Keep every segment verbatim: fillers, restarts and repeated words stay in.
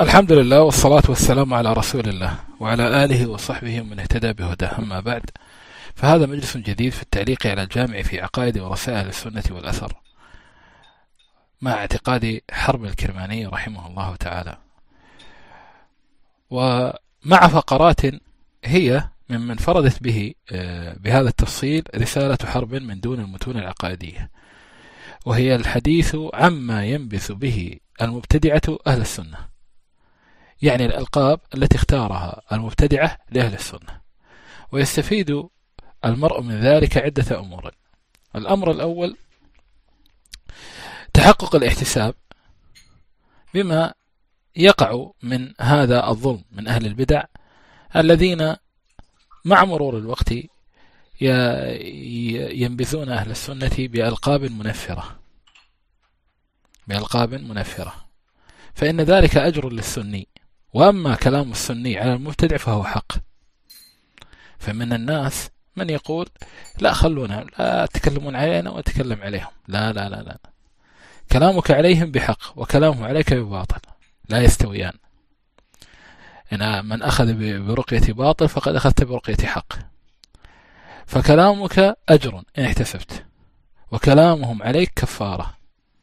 الحمد لله والصلاة والسلام على رسول الله وعلى آله وصحبه ومن اهتدى بهداه. أما بعد، فهذا مجلس جديد في التعليق على الجامع في عقائد ورسائل السنة والأثر مع اعتقاد حرب الكرماني رحمه الله تعالى، ومع فقرات هي ممن انفردت به بهذا التفصيل رسالة حرب من دون المتون العقائدية، وهي الحديث عما ينبث به المبتدعة أهل السنة، يعني الألقاب التي اختارها المبتدعة لأهل السنة. ويستفيد المرء من ذلك عدة أمور. الأمر الأول تحقق الاحتساب بما يقع من هذا الظلم من أهل البدع الذين مع مرور الوقت ينبثون أهل السنة بألقاب منفرة بألقاب منفرة فإن ذلك أجر للسني، وأما كلام السني على المبتدع فهو حق. فمن الناس من يقول لا خلونا لا تكلمون علينا وتكلم عليهم، لا لا لا لا كلامك عليهم بحق وكلامهم عليك بباطل، لا يستويان. إن من أخذ برقية باطل فقد أخذت برقية حق. فكلامك أجر إن احتسبت، وكلامهم عليك كفارة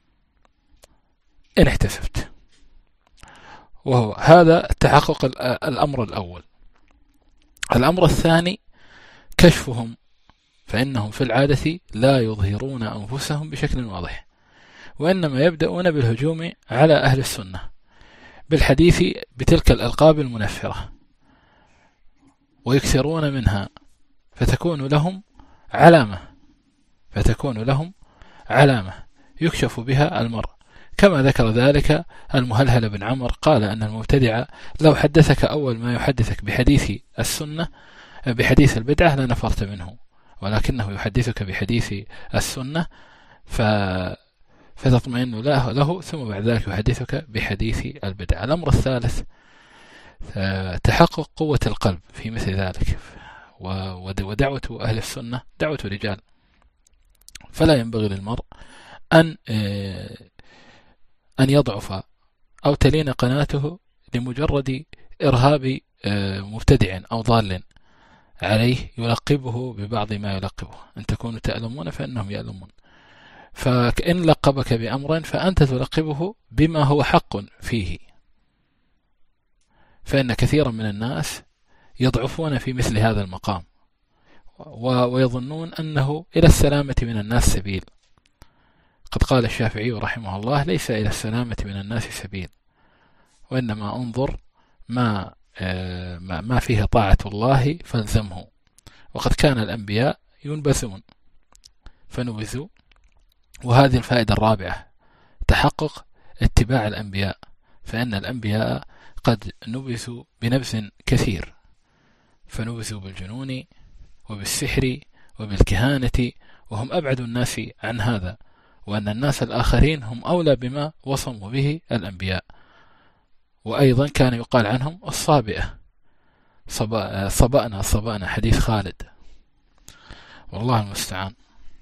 إن احتسبت. وهو هذا تحقق الأمر الأول. الأمر الثاني كشفهم، فإنهم في العادة لا يظهرون أنفسهم بشكل واضح، وإنما يبدأون بالهجوم على أهل السنة بالحديث بتلك الألقاب المنفرة ويكثرون منها، فتكون لهم علامة فتكون لهم علامة يكشف بها المرء، كما ذكر ذلك المهلهل بن عمر، قال أن المبتدع لو حدثك أول ما يحدثك بحديث السنة بحديث البدعة لنفرت منه، ولكنه يحدثك بحديث السنة ف... فتطمئن له, له ثم بعد ذلك يحدثك بحديث البدعة. الأمر الثالث تحقق قوة القلب في مثل ذلك، ودعوة أهل السنة دعوة رجال، فلا ينبغي للمرء أن أن يضعف أو تلين قناته لمجرد إرهاب مبتدع أو ضال عليه يلقبه ببعض ما يلقبه. أن تكونوا تألمون فإنهم يألمون، فإن لقبك بأمر فأنت تلقبه بما هو حق فيه. فإن كثيرا من الناس يضعفون في مثل هذا المقام ويظنون أنه إلى السلامة من الناس سبيل. قد قال الشافعي رحمه الله: ليس إلى السلامة من الناس سبيل، وإنما انظر ما ما فيه طاعة الله فالزمه. وقد كان الأنبياء ينبثون فنبثوا. وهذه الفائدة الرابعة تحقق اتباع الأنبياء، فإن الأنبياء قد نبثوا بنبث كثير، فنبثوا بالجنون وبالسحر وبالكهانة، وهم أبعد الناس عن هذا، وأن الناس الآخرين هم أولى بما وصموا به الأنبياء. وأيضا كان يقال عنهم الصابئة، صبأنا صبأنا، حديث خالد، والله المستعان.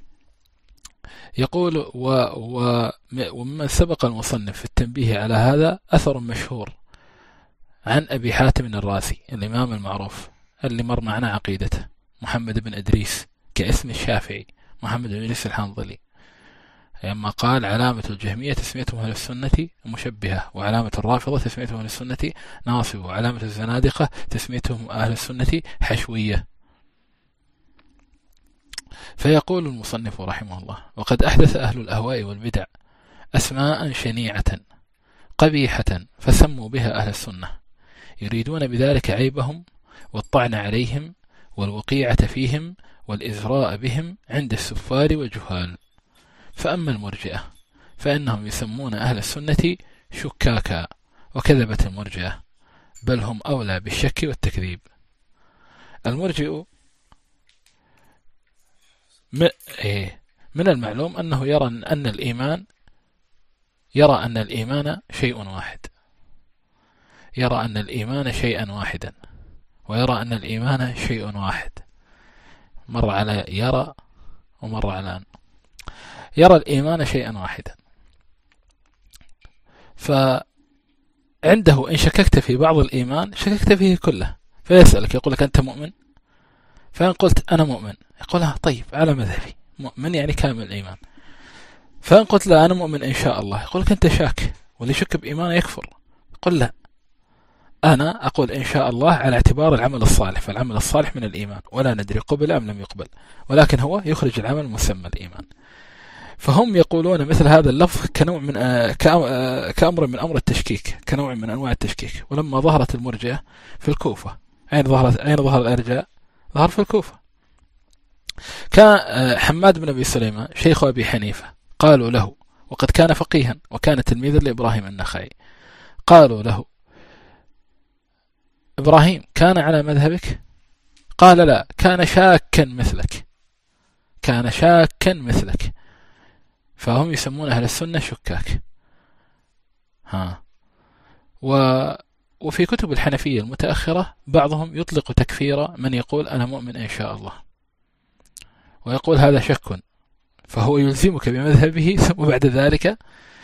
يقول و و ومن سبق المصنف في التنبيه على هذا أثر مشهور عن أبي حاتم الرازي الإمام المعروف اللي مر معنا عقيدته، محمد بن إدريس كاسم الشافعي، محمد بن إدريس الحنظلي، لما قال: علامة الجهمية تسميتهم أهل السنة مشبهة، وعلامة الرافضة تسميتهم أهل السنة ناصب، وعلامة الزنادقة تسميتهم أهل السنة حشوية. فيقول المصنف رحمه الله: وقد أحدث أهل الأهواء والبدع أسماء شنيعة قبيحة فسموا بها أهل السنة، يريدون بذلك عيبهم والطعن عليهم والوقيعة فيهم والإزراء بهم عند السفار والجهال. فأما المرجئة فإنهم يسمون أهل السنة شكاكا وكذبة المرجئة، بل هم أولى بالشك والتكذيب. المرجئ من المعلوم أنه يرى أن الإيمان يرى أن الإيمان شيء واحد يرى أن الإيمان شيئا واحدا ويرى أن الإيمان شيء واحد مر على يرى ومر على أن يرى الإيمان شيئا واحدا. عنده إن شككت في بعض الإيمان شككت فيه كله، فيسألك يقول لك أنت مؤمن؟ فإن قلت أنا مؤمن يقول ها طيب على مذهبي مؤمن يعني كامل الإيمان. فإن قلت لا أنا مؤمن إن شاء الله يقول لك أنت شاك، واللي يشك بإيمانه يكفر. قل لا، أنا أقول إن شاء الله على اعتبار العمل الصالح، فالعمل الصالح من الإيمان ولا ندري قبل أم لم يقبل، ولكن هو يخرج العمل مسمى الإيمان. فهم يقولون مثل هذا اللفظ كنوع من كأمر من أمر التشكيك، كنوع من أنواع التشكيك. ولما ظهرت المرجئة في الكوفة، أين ظهرت أين ظهر الإرجاء؟ ظهر في الكوفة. كان حماد بن أبي سليمان شيخ أبي حنيفة، قالوا له، وقد كان فقيها وكان تلميذا لإبراهيم النخعي، قالوا له إبراهيم كان على مذهبك؟ قال لا، كان شاكا مثلك، كان شاكا مثلك. فهم يسمون أهل السنة شكاك. ها و وفي كتب الحنفية المتأخرة بعضهم يطلق تكفير من يقول أنا مؤمن إن شاء الله، ويقول هذا شك، فهو يلزمك بمذهبه، ثم بعد ذلك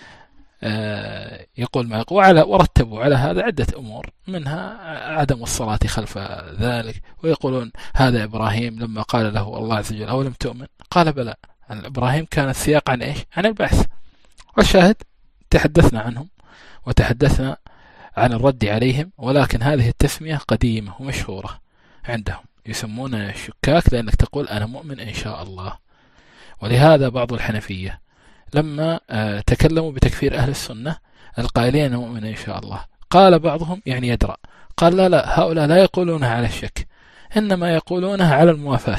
يقول ما يقول. وعلى ورتبوا على هذا عدة أمور، منها عدم الصلاة خلف ذلك. ويقولون هذا إبراهيم لما قال له الله عز وجل أولم تؤمن؟ قال بلى. إبراهيم كان السياق عن إيش؟ عن البعث. والشاهد تحدثنا عنهم وتحدثنا عن الرد عليهم، ولكن هذه التسمية قديمة ومشهورة عندهم، يسمون الشكاك لأنك تقول أنا مؤمن إن شاء الله. ولهذا بعض الحنفية لما تكلموا بتكفير أهل السنة القائلين أنا مؤمن إن شاء الله، قال بعضهم يعني يدرأ، قال لا لا، هؤلاء لا يقولونها على الشك، إنما يقولونها على الموافاة.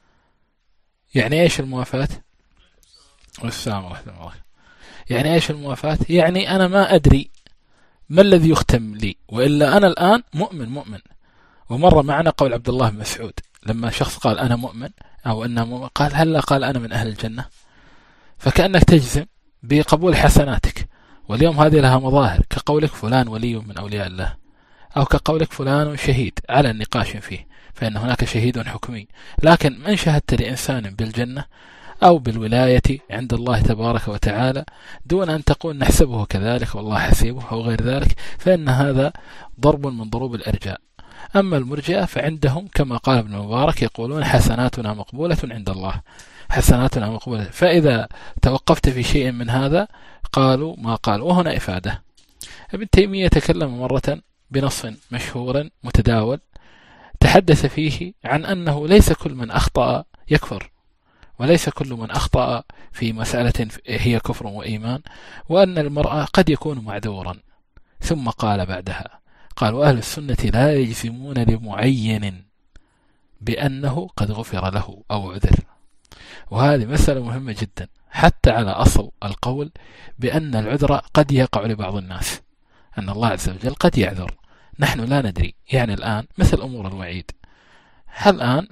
يعني إيش الموافاة؟ والسلام ورحمة الله. يعني إيش الموافاة؟ يعني أنا ما أدري ما الذي يختم لي، وإلا أنا الآن مؤمن مؤمن. ومر معنا قول عبد الله بن مسعود لما شخص قال أنا مؤمن أو أنا مؤمن، قال هلا قال أنا من أهل الجنة، فكأنك تجزم بقبول حسناتك. واليوم هذه لها مظاهر، كقولك فلان ولي من أولياء الله، أو كقولك فلان شهيد على النقاش فيه، فإن هناك شهيد حكمي. لكن من شهدت لإنسان بالجنة أو بالولاية عند الله تبارك وتعالى دون أن تقول نحسبه كذلك والله حسيبه أو غير ذلك، فإن هذا ضرب من ضروب الإرجاء. أما المرجئة فعندهم كما قال ابن مبارك يقولون حسناتنا مقبولة عند الله، حسناتنا مقبولة. فإذا توقفت في شيء من هذا قالوا ما قال. وهنا إفادة. ابن تيمية تكلم مرة بنص مشهور متداول تحدث فيه عن أنه ليس كل من أخطأ يكفر، وليس كل من أخطأ في مسألة هي كفر وإيمان، وأن المرأة قد يكون معذورا. ثم قال بعدها قال وأهل السنة لا يجزمون لمعين بأنه قد غفر له أو عذر. وهذه مسألة مهمة جدا، حتى على أصل القول بأن العذر قد يقع لبعض الناس، أن الله عز وجل قد يعذر، نحن لا ندري. يعني الآن مثل أمور الوعيد، هل الآن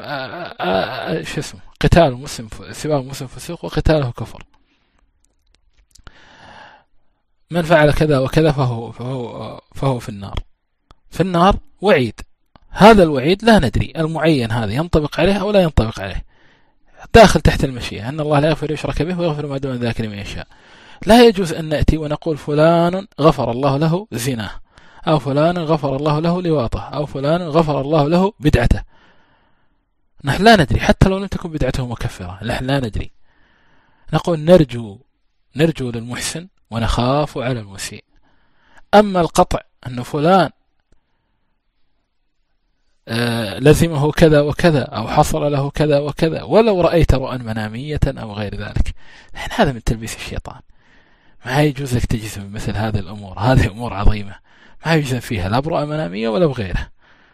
شو اسمه قتال المسلم سواء مسلم فسوق وقتاله كفر، من فعل كذا وكذا فهو, فهو, فهو في النار، في النار وعيد. هذا الوعيد لا ندري المعين هذا ينطبق عليه أو لا ينطبق عليه، داخل تحت المشيئة أن الله لا يغفر يشرك به ويغفر ما دون ذلك لمن يشاء. لا يجوز أن نأتي ونقول فلان غفر الله له زناه، أو فلان غفر الله له لواطه، أو فلان غفر الله له بدعته. نحن لا ندري، حتى لو لم تكن بدعته مكفرة نحن لا ندري. نقول نرجو نرجو للمحسن ونخاف على المسيء. أما القطع أن فلان آه لزمه كذا وكذا أو حصل له كذا وكذا ولو رأيت رؤى منامية أو غير ذلك، هذا من تلبيس الشيطان. ما يجوز لك تجزم بمثل هذه الأمور، هذه أمور عظيمة ما يجزم فيها لا برؤى منامية ولا بغيره.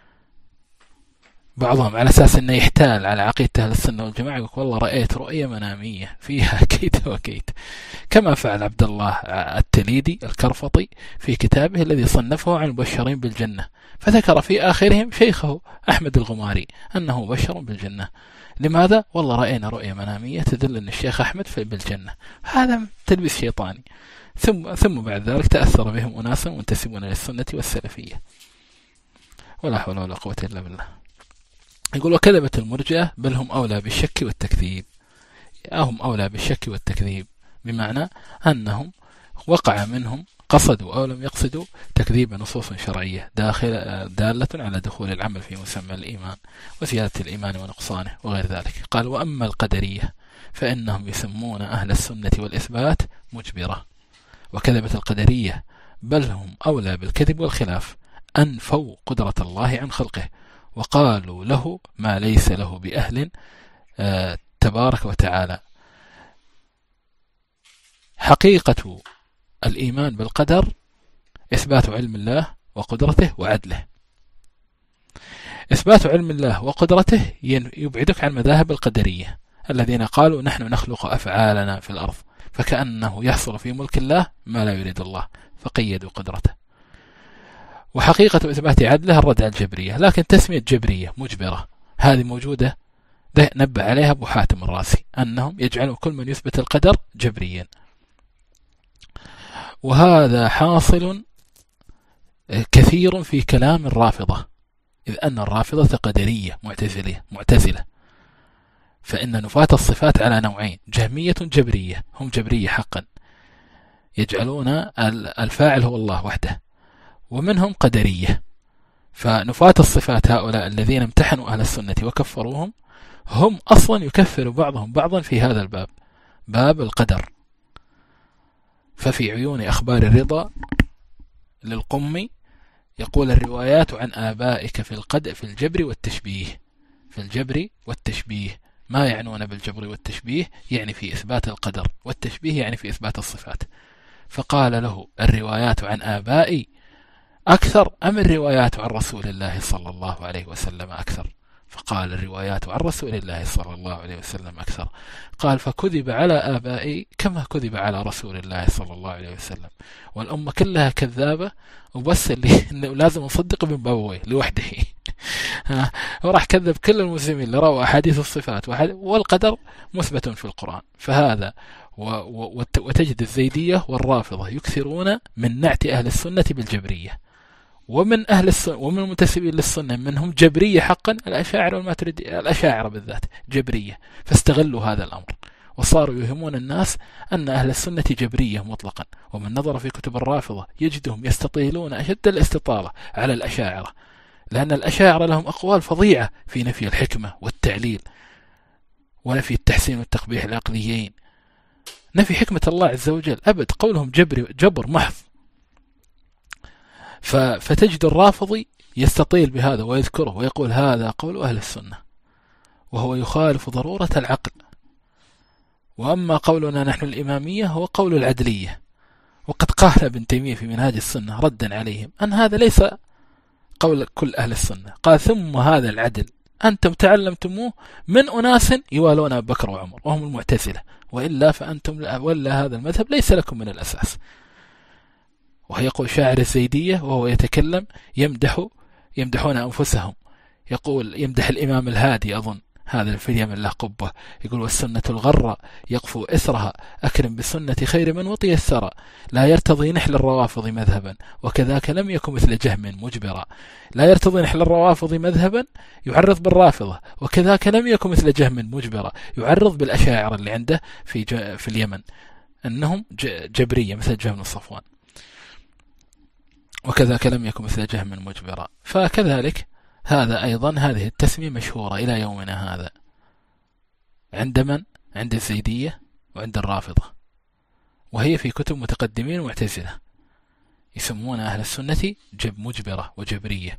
بعضهم على أساس أنه يحتال على عقيدة أهل السنة والجماعة يقول والله رأيت رؤية منامية فيها كيت وكيت، كما فعل عبد الله التليدي الكرفطي في كتابه الذي صنفه عن المبشرين بالجنة، فذكر في آخرهم شيخه أحمد الغماري أنه بشر بالجنة. لماذا؟ والله رأينا رؤية منامية تدل أن الشيخ أحمد في بالجنة. هذا تلبيس شيطاني. ثم ثم بعد ذلك تأثر بهم أناس منتسبون للسنة والسلفية، ولا حول ولا قوة إلا بالله. يقول وكذبت المرجئة بل هم أولى بالشك والتكذيب. هم أولى بالشك والتكذيب بمعنى أنهم وقع منهم قصدوا أو لم يقصدوا تكذيب نصوص شرعية داخل دالة على دخول العمل في مسمى الإيمان وزيادة الإيمان ونقصانه وغير ذلك. قال: وأما القدرية فإنهم يسمون أهل السنة والإثبات مجبرة، وكذبة القدرية بل هم أولى بالكذب والخلاف، أنفوا قدرة الله عن خلقه وقالوا له ما ليس له بأهل آه تبارك وتعالى. حقيقة الإيمان بالقدر إثبات علم الله وقدرته وعدله. إثبات علم الله وقدرته يبعدك عن مذاهب القدرية الذين قالوا نحن نخلق أفعالنا في الأرض، فكأنه يحصل في ملك الله ما لا يريد الله فقيدوا قدرته. وحقيقة إثبات عدله الرد على الجبرية، لكن تسمية جبرية مجبرة هذه موجودة نبه عليها أبو حاتم الرازي، أنهم يجعلوا كل من يثبت القدر جبريا، وهذا حاصل كثير في كلام الرافضة، إذ أن الرافضة قدرية معتزلة معتزلة فإن نفاة الصفات على نوعين: جهمية جبرية، هم جبرية حقا يجعلون الفاعل هو الله وحده، ومنهم قدرية. فنفاة الصفات هؤلاء الذين امتحنوا أهل السنة وكفروهم هم أصلا يكفر بعضهم بعضا في هذا الباب، باب القدر. ففي عيون أخبار الرضا للقمي يقول: الروايات عن آبائك في القدر في الجبر والتشبيه، في الجبر والتشبيه ما يعنون بالجبر والتشبيه يعني في إثبات القدر، والتشبيه يعني في إثبات الصفات. فقال له: الروايات عن آبائي أكثر أم الروايات عن رسول الله صلى الله عليه وسلم أكثر؟ فقال: الروايات عن رسول الله صلى الله عليه وسلم أكثر. قال: فكذب على آبائي كما كذب على رسول الله صلى الله عليه وسلم، والأمة كلها كذابة وبس اللي إنه لازم نصدق من بابويه لوحده. وراح كذب كل المسلمين اللي روى أحاديث الصفات والقدر مثبت في القرآن. فهذا وتجد الزيدية والرافضة يكثرون من نعت أهل السنة بالجبرية، ومن أهل السنة ومن المنتسبين للسنة منهم جبرية حقا، الأشاعرة والماتريدية، الأشاعرة بالذات جبرية، فاستغلوا هذا الأمر وصاروا يوهمون الناس أن أهل السنة جبرية مطلقا. ومن نظر في كتب الرافضة يجدهم يستطيلون أشد الاستطالة على الأشاعرة، لأن الأشاعرة لهم أقوال فظيعة في نفي الحكمة والتعليل ونفي التحسين والتقبيح العقليين، نفي حكمة الله عز وجل أبد، قولهم جبر جبر محض. فتجد الرافضي يستطيل بهذا ويذكره ويقول هذا قول أهل السنة، وهو يخالف ضرورة العقل. وأما قولنا نحن الإمامية هو قول العدلية، وقد قال ابن تيمية في منهاج السنة ردا عليهم أن هذا ليس قول كل أهل السنة. قال: ثم هذا العدل أنتم تعلمتموه من أناس يوالون أبو بكر وعمر وهم المعتزلة، وإلا فأنتم ولا هذا المذهب ليس لكم من الأساس. ويقول شاعر الزيدية وهو يتكلم يمدح يمدحون أنفسهم، يقول يمدح الإمام الهادي أظن هذا في اليمن له قبة، يقول: والسنة الغراء يقفو إثرها أكرم بالسنة خير من وطي الثرى، لا يرتضي نحل الروافض مذهبا وكذاك لم يكن مثل جهم مجبرا. لا يرتضي نحل الروافض مذهبا يعرض بالرافضة، وكذاك لم يكن مثل جهم مجبرا، يعرض بالأشاعرة اللي عنده في في اليمن أنهم جبرية مثل جهم الصفوان، وكذاك لم يكن مثل جهم مجبرا. فكذلك هذا أيضا هذه التسمية مشهورة إلى يومنا هذا عند من؟ عند الزيدية وعند الرافضة، وهي في كتب متقدمين معتزلة يسمون أهل السنة جب مجبرة وجبرية.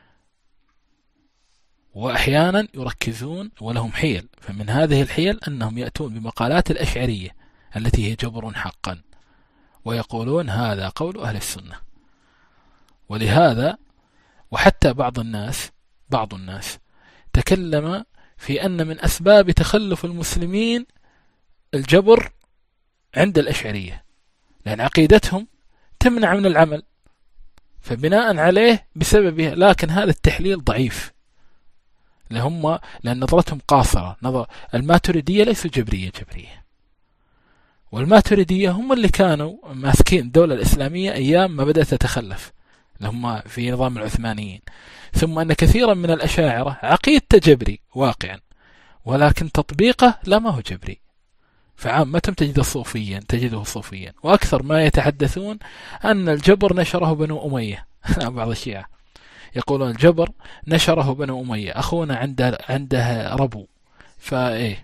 وأحيانا يركزون ولهم حيل، فمن هذه الحيل أنهم يأتون بمقالات الأشعرية التي هي جبر حقا ويقولون هذا قول أهل السنة. ولهذا وحتى بعض الناس بعض الناس تكلم في أن من أسباب تخلف المسلمين الجبر عند الأشعرية، لأن عقيدتهم تمنع من العمل، فبناء عليه بسببه. لكن هذا التحليل ضعيف لهم، لأن نظرتهم قاصرة. نظر الماتريدية ليسوا جبرية جبرية، والماتريدية هم اللي كانوا ماسكين الدولة الإسلامية أيام ما بدأت تتخلف لهم في نظام العثمانيين. ثم أن كثيرا من الأشاعرة عقيدته جبري واقعا، ولكن تطبيقه لا ما هو جبري. فعامة تجد صوفيا تجده صوفيا. وأكثر ما يتحدثون أن الجبر نشره بنو أمية. بعض الشيعة يقولون الجبر نشره بنو أمية، أخونا عنده عنده ربو، فإيه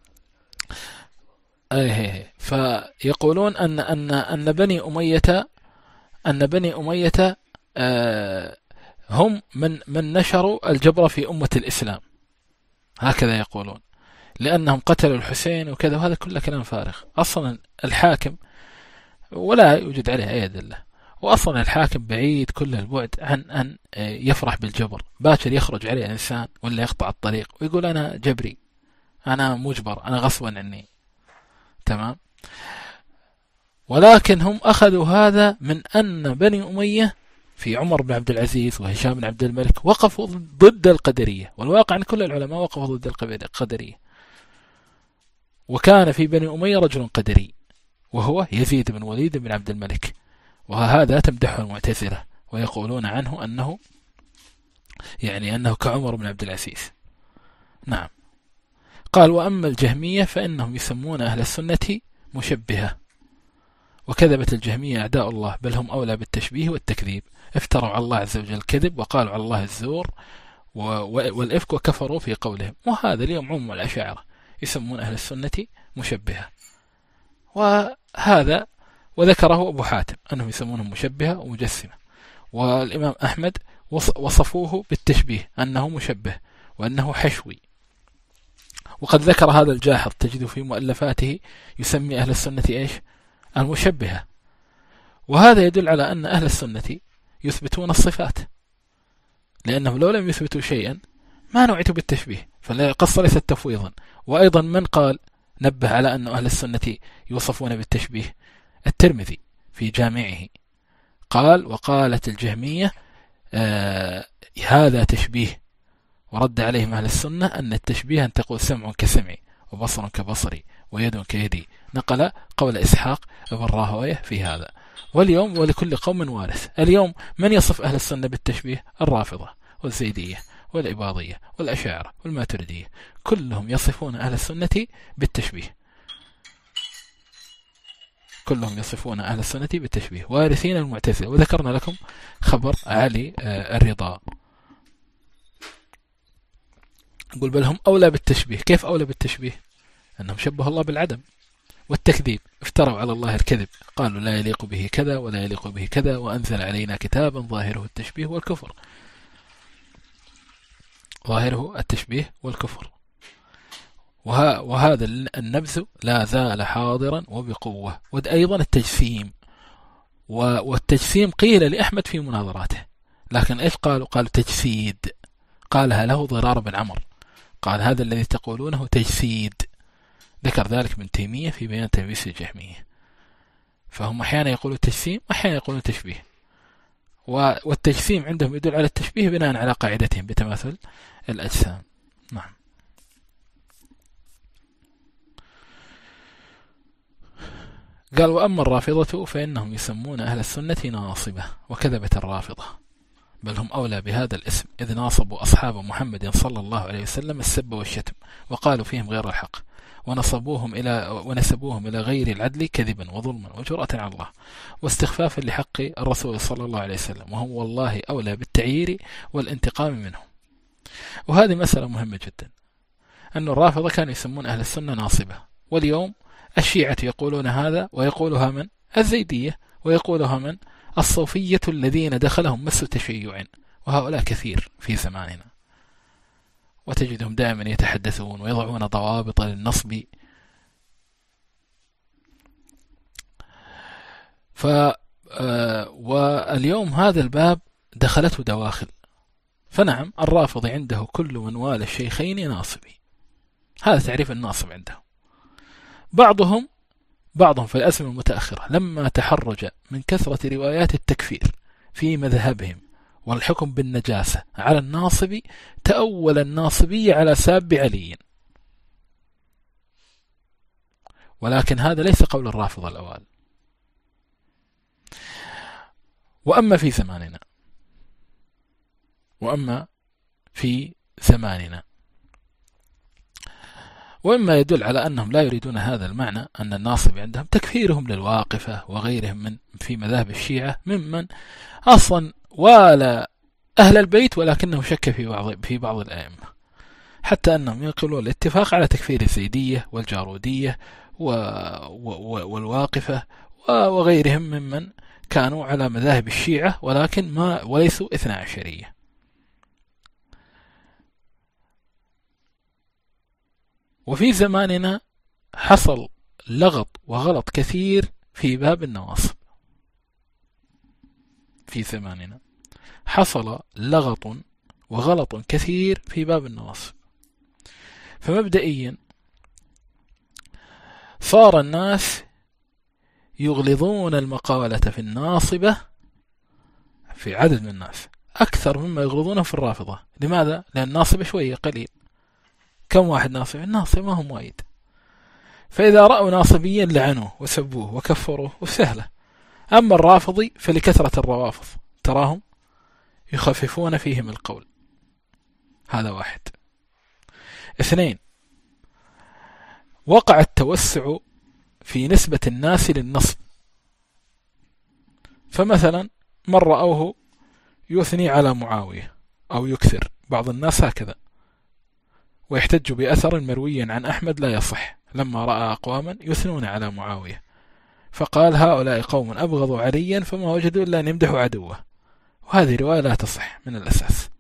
إيه فيقولون أن أن أن بني أمية أن بني أمية آه هم من من نشروا الجبر في أمة الإسلام، هكذا يقولون، لأنهم قتلوا الحسين وكذا. وهذا كله كلام فارغ. أصلا الحاكم ولا يوجد عليه أي أدلة، وأصلا الحاكم بعيد كل البعد عن أن يفرح بالجبر. باكر يخرج عليه إنسان ولا يقطع الطريق ويقول أنا جبري، أنا مجبر، أنا غصبا عني، تمام. ولكن هم أخذوا هذا من أن بني أمية في عمر بن عبد العزيز وهشام بن عبد الملك وقفوا ضد القدرية، والواقع أن كل العلماء وقفوا ضد القدرية. وكان في بني أمية رجل قدري وهو يزيد بن وليد بن عبد الملك، وهذا تمدحه المعتزلة ويقولون عنه أنه يعني أنه كعمر بن عبد العزيز. نعم. قال وأما الجهمية فإنهم يسمون أهل السنة مشبهة، وكذبة الجهمية أعداء الله، بل هم أولى بالتشبيه والتكذيب، افتروا على الله عز وجل الكذب وقالوا على الله الزور والإفك وكفروا في قولهم. وهذا اليوم عموم الأشاعرة يسمون أهل السنة مشبهة، وهذا وذكره أبو حاتم أنهم يسمونهم مشبهة ومجسمة. والإمام أحمد وصفوه بالتشبيه أنه مشبه وأنه حشوي. وقد ذكر هذا الجاحظ تجد في مؤلفاته يسمي أهل السنة إيش؟ المشبهة. وهذا يدل على أن أهل السنة يثبتون الصفات، لأنهم لو لم يثبتوا شيئا ما نوعتوا بالتشبيه، فالقصة ليست تفويضا. وأيضا من قال نبه على أن أهل السنة يوصفون بالتشبيه؟ الترمذي في جامعه قال وقالت الجهمية آه هذا تشبيه، ورد عليهم أهل السنة أن التشبيه أن تقول سمع كسمعي وبصر كبصري ويد كيدي. نقل قول إسحاق بن راهويه في هذا. واليوم ولكل قوم وارث. اليوم من يصف أهل السنة بالتشبيه؟ الرافضة والزيدية والإباضية والأشاعرة والماتريدية، كلهم يصفون أهل السنة بالتشبيه، كلهم يصفون أهل السنة بالتشبيه وارثين المعتزلة. وذكرنا لكم خبر علي الرضا يقول بل هم أولى بالتشبيه. كيف أولى بالتشبيه؟ أنهم شبه الله بالعدم والتكذيب، افتروا على الله الكذب، قالوا لا يليق به كذا ولا يليق به كذا، وأنزل علينا كتابا ظاهره التشبيه والكفر، ظاهره التشبيه والكفر. وه... وهذا النبذ لا زال حاضرا وبقوة. وأيضا التجسيم، و... والتجسيم قيل لأحمد في مناظراته، لكن إيش قالوا؟ قالوا تجسيد، قالها له ضرار بن عمر، قال هذا الذي تقولونه تجسيد. ذكر ذلك ابن تيمية في بيان تلبيس الجهمية. فهم أحيانا يقولوا تجسيم وأحيانا يقولوا تشبيه، والتجسيم عندهم يدل على التشبيه بناء على قاعدتهم بتماثل الأجسام. نعم. قال وأما الرافضة فإنهم يسمون أهل السنة ناصبة، وكذبت الرافضة، بل هم أولى بهذا الاسم، إذ ناصبوا أصحاب محمد صلى الله عليه وسلم السب والشتم، وقالوا فيهم غير الحق، ونصبوهم إلى ونسبوهم إلى غير العدل كذبا وظلما وجرأة على الله واستخفافا لحق الرسول صلى الله عليه وسلم، وهم والله أولى بالتعيير والانتقام منهم. وهذه مسألة مهمة جدا، أن الرافضة كانوا يسمون أهل السنة ناصبة، واليوم الشيعة يقولون هذا، ويقولها من؟ الزيدية، ويقولها من؟ الصوفية الذين دخلهم مس تشيع، وهؤلاء كثير في زماننا، وتجدهم دائما يتحدثون ويضعون ضوابط للنصب. ف واليوم هذا الباب دخلته دواخل. فنعم الرافض عنده كل من والى الشيخين ناصبي، هذا تعريف الناصب عنده. بعضهم بعضهم في الأزمة المتأخرة لما تحرج من كثرة روايات التكفير في مذهبهم والحكم بالنجاسة على الناصبي، تأول الناصبي على ساب علي، ولكن هذا ليس قول الرافضة الأوائل. وأما في زماننا وأما في زماننا وإما يدل على أنهم لا يريدون هذا المعنى، أن الناصب عندهم تكفيرهم للواقفة وغيرهم من في مذاهب الشيعة ممن أصلا ولا أهل البيت ولكنه شك في بعض في بعض الأئمة، حتى أنهم ينقلون الاتفاق على تكفير الزيدية والجارودية والواقفة وغيرهم ممن كانوا على مذاهب الشيعة ولكن ما وليسوا اثنا عشرية. وفي زماننا حصل لغط وغلط كثير في باب النواصب. في زماننا حصل لغط وغلط كثير في باب النواصب. فمبدئيا صار الناس يغلظون المقالة في الناصبة في عدد من الناس أكثر مما يغلظونه في الرافضة. لماذا؟ لأن الناصبة شوية قليل. كم واحد ناصب؟ الناصب ما هم وايد. فإذا رأوا ناصبيا لعنوه وسبوه وكفروه وسهلة. أما الرافضي فلكثرة الروافض تراهم يخففون فيهم القول. هذا واحد. اثنين، وقع التوسع في نسبة الناس للنصب. فمثلا من رأوه يثني على معاوية أو يكثر، بعض الناس هكذا، ويحتج بأثر مروي عن أحمد لا يصح لما رأى أقواما يثنون على معاوية فقال هؤلاء قوم أبغضوا عليا فما وجدوا إلا أن يمدحوا عدوه، وهذه رواية لا تصح من الأساس.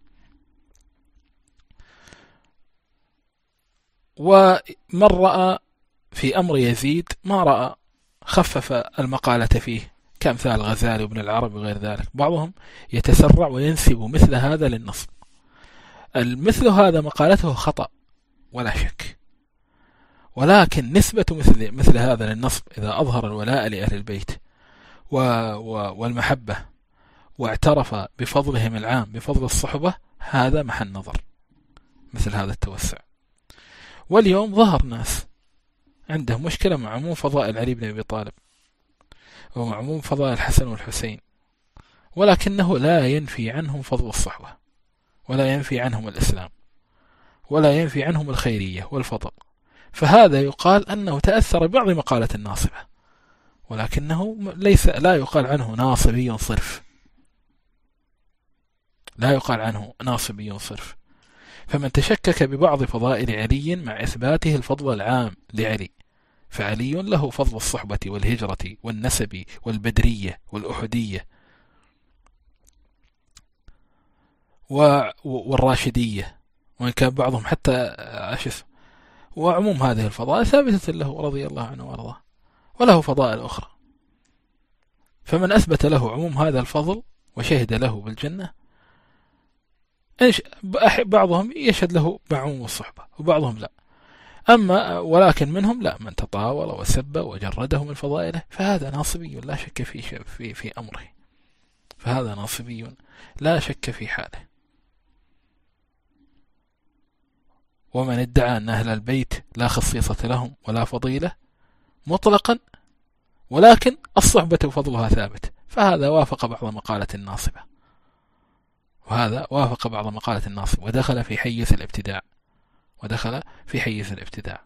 ومن رأى في أمر يزيد ما رأى خفف المقالة فيه كأمثال الغزالي وابن العربي وغير ذلك. بعضهم يتسرع وينسب مثل هذا للنصب. المثل هذا مقالته خطأ ولا شك، ولكن نسبة مثل, مثل هذا للنصب إذا أظهر الولاء لأهل البيت و و والمحبة واعترف بفضلهم العام بفضل الصحبة، هذا محل نظر مثل هذا التوسع. واليوم ظهر ناس عنده مشكلة مع عموم فضائل علي بن أبي طالب ومع عموم فضائل الحسن والحسين، ولكنه لا ينفي عنهم فضل الصحبة ولا ينفي عنهم الإسلام ولا ينفي عنهم الخيرية والفضل. فهذا يقال أنه تأثر ببعض مقالة الناصبة، ولكنه ليس لا يقال عنه ناصبي صرف، لا يقال عنه ناصبي صرف. فمن تشكك ببعض فضائل علي مع إثباته الفضل العام لعلي، فعلي له فضل الصحبة والهجرة والنسب والبدرية والأحدية والراشدية، وإن كان بعضهم حتى أشس، وعموم هذه الفضائل ثابتة له رضي الله عنه وارضاه، وله فضائل أخرى. فمن أثبت له عموم هذا الفضل وشهد له بالجنة، بعضهم يشهد له بعموم الصحبة وبعضهم لا. أما ولكن منهم لا، من تطاول وسب وجرده من فضائله فهذا ناصبي لا شك في في في أمره، فهذا ناصبي لا شك في حاله. ومن ادعى أن أهل البيت لا خصيصة لهم ولا فضيلة مطلقا ولكن الصحبة فضلها ثابت، فهذا وافق بعض مقالة الناصبة، وهذا وافق بعض مقالة الناصبة ودخل في حيز الابتداع ودخل في حيز الابتداع.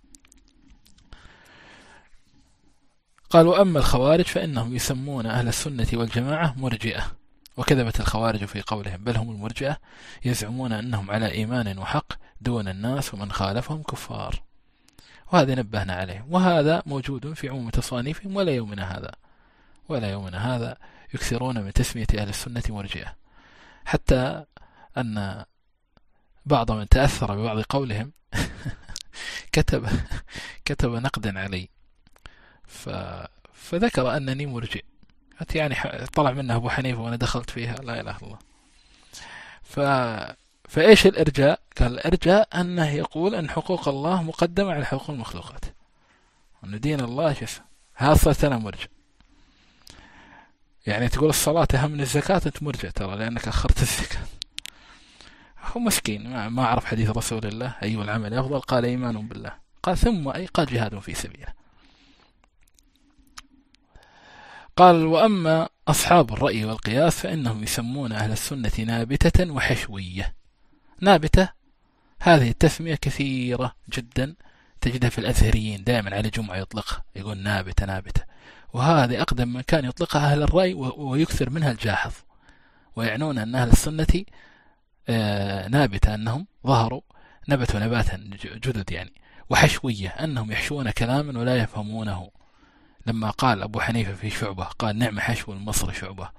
قال وأما الخوارج فإنهم يسمون أهل السنة والجماعة مرجئة، وكذبت الخوارج في قولهم، بل هم المرجئة يزعمون أنهم على إيمان وحق دون الناس ومن خالفهم كفار. وهذا نبهنا عليه، وهذا موجود في عموم تصانيفهم ولا يومنا هذا ولا يومنا هذا يكثرون من تسمية أهل السنة مرجئة، حتى أن بعض من تأثر ببعض قولهم كتب كتب نقدا علي ف... فذكر أنني مرجئ، يعني طلع منها أبو حنيفة وأنا دخلت فيها، لا إله إلا الله. ف... فإيش الإرجاء؟ قال الإرجاء أنه يقول أن حقوق الله مقدمة على حقوق المخلوقات، وأن دين الله شف هذا صرت أنا مرجع. يعني تقول الصلاة أهم من الزكاة، أنت مرجع ترى لأنك أخرت الزكاة. هو مسكين ما, ما عرف حديث رسول الله أي أيوة العمل أفضل، قال إيمان بالله، قال ثم أي قال جهاد في سبيله. قال وأما أصحاب الرأي والقياس فإنهم يسمون أهل السنة نابتة وحشوية. نابتة هذه التسمية كثيرة جدا تجدها في الأزهريين دائما على جمعة يطلقها، يقول نابتة نابتة، وهذه أقدم من كان يطلقها أهل الرأي ويكثر منها الجاحظ، ويعنون أن أهل السنة نابتة أنهم ظهروا نبتوا نباتا جدد يعني، وحشوية أنهم يحشون كلاما ولا يفهمونه. لما قال أبو حنيفة في شعبة قال نعم حشو المصري شعبة.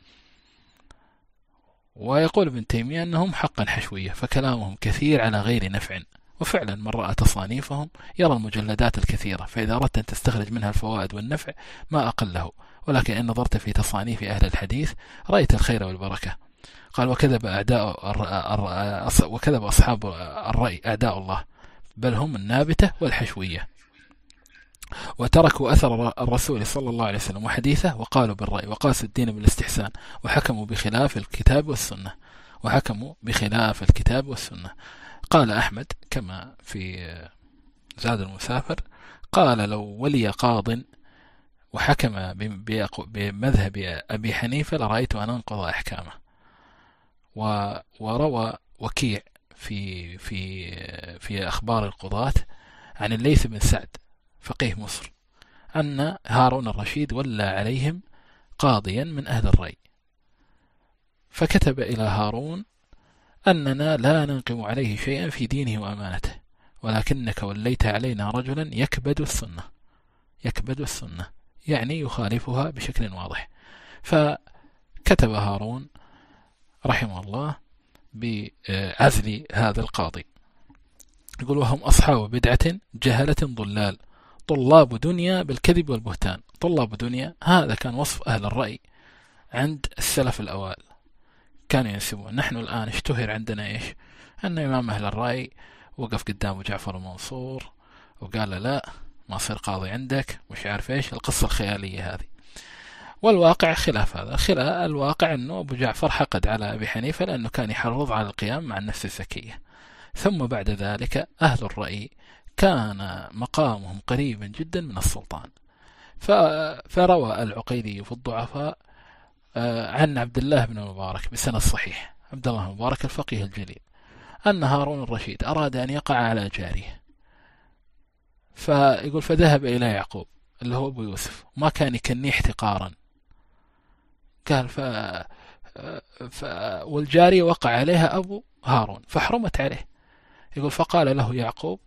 ويقول ابن تيمية أنهم حقا حشوية، فكلامهم كثير على غير نفع، وفعلا من رأى تصانيفهم يرى المجلدات الكثيرة، فإذا أردت أن تستخرج منها الفوائد والنفع ما أقله، ولكن إن نظرت في تصانيف أهل الحديث رأيت الخير والبركة. قال وكذب أعداء وكذب أصحاب الرأي أعداء الله، بل هم النابتة والحشوية، وتركوا أثر الرسول صلى الله عليه وسلم وحديثه، وقالوا بالرأي وقاسوا الدين بالاستحسان، وحكموا بخلاف الكتاب والسنة وحكموا بخلاف الكتاب والسنة. قال أحمد كما في زاد المسافر قال لو ولي قاض وحكم بمذهب أبي حنيفة لرأيت أن أنقض أحكامه. وروى وكيع في في في أخبار القضاة عن الليث بن سعد فقيه مصر أن هارون الرشيد ولى عليهم قاضيا من أهل الرأي، فكتب إلى هارون أننا لا ننقم عليه شيئا في دينه وأمانته، ولكنك وليت علينا رجلا يكبد السنة يكبد السنة يعني يخالفها بشكل واضح. فكتب هارون رحمه الله بعزل هذا القاضي. يقول وهم أصحاب بدعة جهلة ضلال طلاب دنيا بالكذب والبهتان. طلاب دنيا هذا كان وصف أهل الرأي عند السلف الأوائل، كانوا ينسبون. نحن الآن اشتهر عندنا إيش؟ أن إمام أهل الرأي وقف قدامه جعفر المنصور وقال لا ما صير قاضي عندك مش عارف إيش، القصة الخيالية هذه. والواقع خلاف هذا، خلاف الواقع أنه أبو جعفر حقد على أبي حنيفة لأنه كان يحرض على القيام مع النفس الزكية. ثم بعد ذلك أهل الرأي كان مقامهم قريبا جدا من السلطان. فروى العقيلي في الضعفاء عن عبد الله بن المبارك بسند صحيح، عبد الله بن المبارك الفقيه الجليل، أن هارون الرشيد أراد أن يقع على جاريه، فيقول فذهب إلى يعقوب اللي هو أبو يوسف، ما كان يكنيه احتقارا، قال ف... ف... والجارية وقع عليها أبو هارون فحرمت عليه. يقول فقال له يعقوب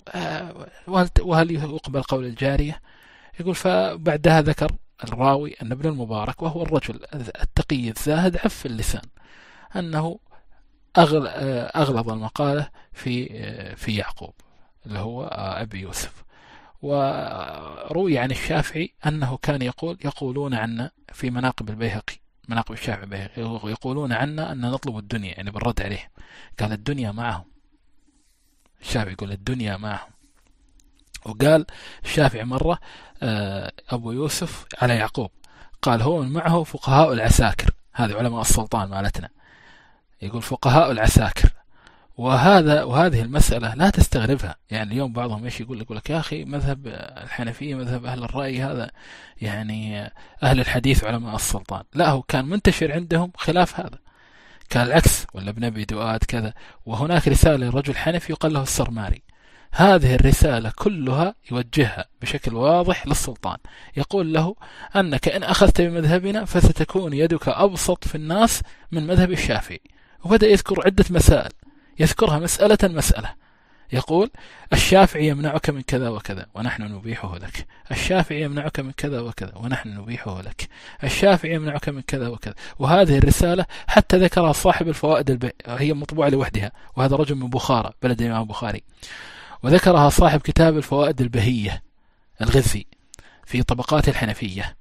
وهل يقبل قول الجارية؟ يقول فبعدها ذكر الراوي أن ابن المبارك وهو الرجل التقي الزاهد عف اللسان أنه أغلظ المقالة في في يعقوب اللي هو أبي يوسف. وروي عن الشافعي أنه كان يقول يقولون عنا في مناقب البيهقي مناقب الشافعي البيهقي يقولون عنا أن نطلب الدنيا، يعني بالرد عليه قال الدنيا معهم. الشافعي يقول الدنيا معهم. وقال الشافعي مرة أبو يوسف على يعقوب قال هو من معه فقهاء العساكر، هذه علماء السلطان مالتنا، يقول فقهاء العساكر. وهذا وهذه المسألة لا تستغربها، يعني اليوم بعضهم ايش يقول يقول لك يا أخي مذهب الحنفية مذهب أهل الرأي هذا يعني أهل الحديث علماء السلطان، لا هو كان منتشر عندهم خلاف هذا، كان العكس، ولا ابن أبي دؤاد كذا. وهناك رسالة لرجل حنفي يقال له السرماري، هذه الرسالة كلها يوجهها بشكل واضح للسلطان، يقول له أنك إن أخذت بمذهبنا فستكون يدك أبسط في الناس من مذهب الشافعي. وبدأ يذكر عدة مسائل، يذكرها مسألة مسألة، يقول الشافعي يمنعك من كذا وكذا ونحن نبيحه لك، الشافعي يمنعك من كذا وكذا ونحن نبيحه لك، الشافعي يمنعك من كذا وكذا. وهذه الرسالة حتى ذكرها صاحب الفوائد البي... هي مطبوعة لوحدها، وهذا رجل من بخارى بلد الإمام البخاري، وذكرها صاحب كتاب الفوائد البهية الغزي في طبقات الحنفية.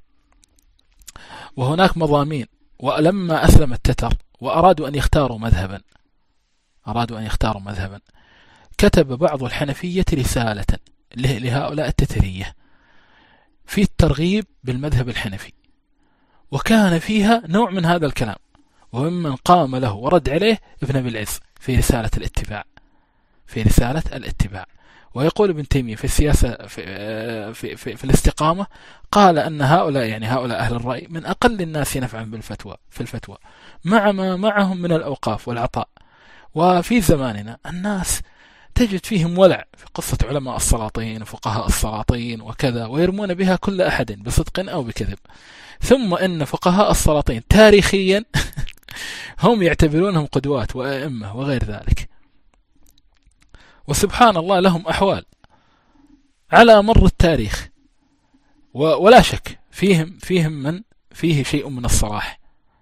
وهناك مضامين. ولما أسلم التتر وأرادوا أن يختاروا مذهبا أرادوا أن يختاروا مذهبا كتب بعض الحنفية رسالة لهؤلاء التترية في الترغيب بالمذهب الحنفي، وكان فيها نوع من هذا الكلام، وممن قام له ورد عليه ابن أبي العز في رسالة الاتباع في رسالة الاتباع. ويقول ابن تيمية في السياسة في, في, في, في الاستقامة قال أن هؤلاء يعني هؤلاء أهل الرأي من أقل الناس نفعا بالفتوى في الفتوى مع ما معهم من الأوقاف والعطاء. وفي زماننا الناس تجد فيهم ولع في قصة علماء السلاطين وفقهاء السلاطين وكذا، ويرمون بها كل أحد بصدق أو بكذب. ثم إن فقهاء السلاطين تاريخيا هم يعتبرونهم قدوات وأئمة وغير ذلك، وسبحان الله لهم أحوال على مر التاريخ، ولا شك فيهم فيهم من فيه شيء من الصلاح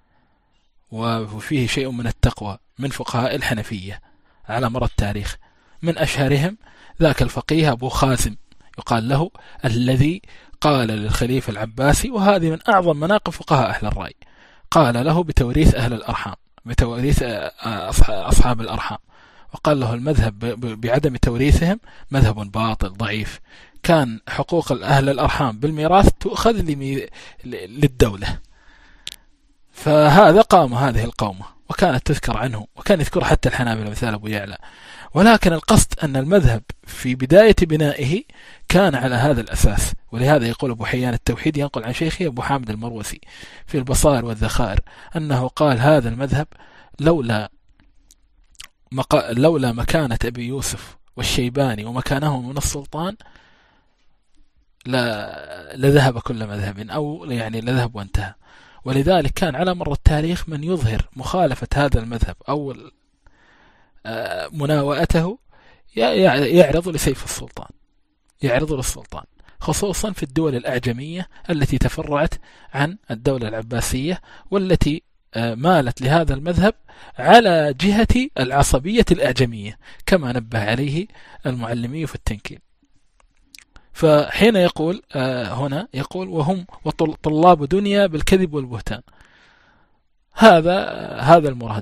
وفيه شيء من التقوى من فقهاء الحنفية على مر التاريخ. من أشهرهم ذاك الفقيه أبو خازم يقال له الذي قال للخليفة العباسي، وهذه من أعظم مناقب فقهاء أهل الرأي، قال له بتوريث أهل الأرحام، بتوريث أصحاب الأرحام، وقال له المذهب بعدم توريثهم مذهب باطل ضعيف، كان حقوق أهل الأرحام بالميراث تؤخذ للدولة. فهذا قام هذه القومة وكانت تذكر عنه، وكان يذكر حتى الحنابلة مثال أبو يعلى. ولكن القصد أن المذهب في بداية بنائه كان على هذا الأساس، ولهذا يقول أبو حيان التوحيد ينقل عن شيخه أبو حامد المروسي في البصائر والذخائر أنه قال هذا المذهب لولا مق... لولا مكانة أبي يوسف والشيباني ومكانه من السلطان لا لذهب كل مذهب، أو يعني لذهب وانتهى. ولذلك كان على مر التاريخ من يظهر مخالفة هذا المذهب أو مناوئته يعرض لسيف السلطان، يعرض للسلطان، خصوصا في الدول الأعجمية التي تفرعت عن الدولة العباسية، والتي مالت لهذا المذهب على جهة العصبية الأعجمية كما نبه عليه المعلمي في التنكيل. فحين يقول هنا يقول وهم وطلاب دنيا بالكذب والبهتان، هذا هذا المراد،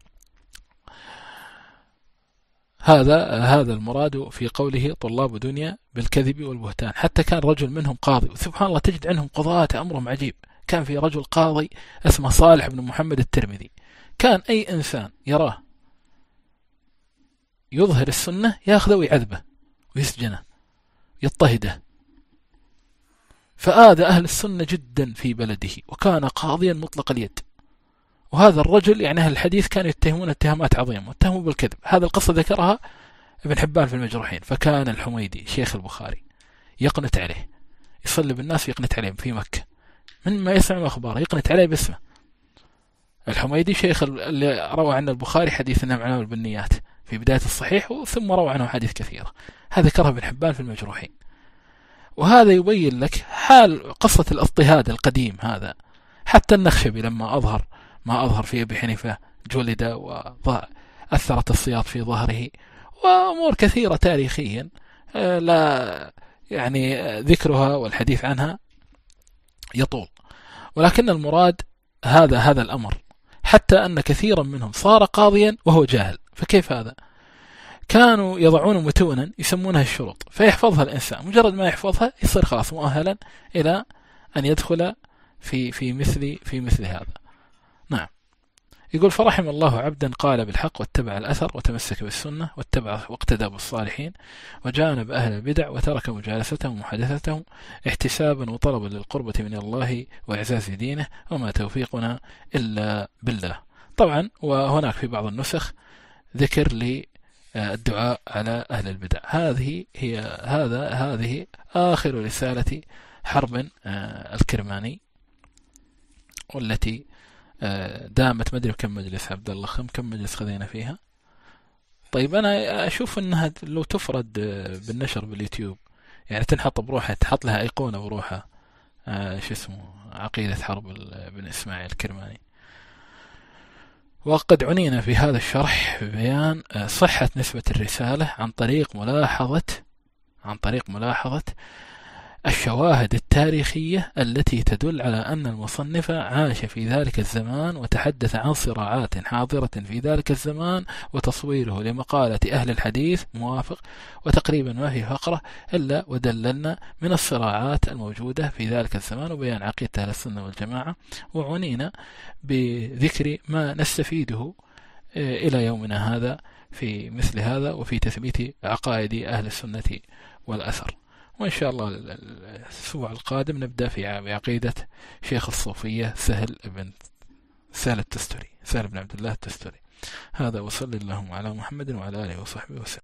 هذا هذا المراد في قوله طلاب دنيا بالكذب والبهتان. حتى كان رجل منهم قاضي، وسبحان الله تجد عنهم قضاة أمرهم عجيب. كان في رجل قاضي اسمه صالح بن محمد الترمذي، كان أي إنسان يراه يظهر السنة يأخذه ويعذبه ويسجنه يضطهده. فآذى أهل السنة جدا في بلده، وكان قاضيا مطلق اليد. وهذا الرجل يعني أهل الحديث كانوا يتهمون اتهامات عظيمة، واتهموا بالكذب. هذا القصة ذكرها ابن حبان في المجروحين. فكان الحميدي شيخ البخاري يقنت عليه، يصلي بالناس ويقنت عليهم في مكة، من ما يسمع أخباره يقنت عليه باسمه. الحميدي شيخ اللي روى عنه البخاري حديث النعم عنه بالنيات في بداية الصحيح، ثم روى عنه حديث كثيرة. هذا ذكرها ابن حبان في المجروحين. وهذا يبين لك حال قصة الاضطهاد القديم هذا. حتى النخشبي لما أظهر ما أظهر في أبي حنيفة جلد وأثرت السياط في ظهره، وأمور كثيرة تاريخيا لا يعني ذكرها والحديث عنها يطول. ولكن المراد هذا هذا الأمر، حتى أن كثيرا منهم صار قاضيا وهو جاهل. فكيف هذا؟ كانوا يضعون متونا يسمونها الشروط، فيحفظها الإنسان، مجرد ما يحفظها يصير خلاص مؤهلا إلى أن يدخل في في مثل في مثل هذا. نعم. يقول فرحم الله عبدا قال بالحق واتبع الأثر وتمسك بالسنة واتبع واقتدى بالصالحين وجانب أهل البدع وترك مجالستهم ومحادثتهم احتسابا وطلبا للقربة من الله وإعزاز دينه وما توفيقنا إلا بالله. طبعا وهناك في بعض النسخ ذكر للدعاء على أهل البدع. هذه هي هذا هذه آخر رسالة حرب الكرماني، والتي دامت مدري كم مجلس عبد الله خم كم مجلس خذينا فيها. طيب أنا أشوف أنها لو تفرد بالنشر باليوتيوب، يعني تنحط بروحها، تحط لها أيقونة بروحها شو اسمه عقيدة حرب بن إسماعيل الكرماني. وقد عنينا في هذا الشرح ببيان صحة نسبة الرسالة عن طريق ملاحظة عن طريق ملاحظة الشواهد التاريخية التي تدل على أن المصنف عاش في ذلك الزمان وتحدث عن صراعات حاضرة في ذلك الزمان، وتصويره لمقالة أهل الحديث موافق، وتقريبا ما في فقرة إلا ودللنا من الصراعات الموجودة في ذلك الزمان وبيان عقيدة أهل السنة والجماعة، وعنينا بذكر ما نستفيده إلى يومنا هذا في مثل هذا وفي تثبيت عقائد أهل السنة والأثر. وإن شاء الله الأسبوع القادم نبدأ في عقيدة شيخ الصوفية سهل بن سهل التستري سهل بن عبد الله التستري. هذا وصلى اللهم على محمد وعلى آله وصحبه وسلم.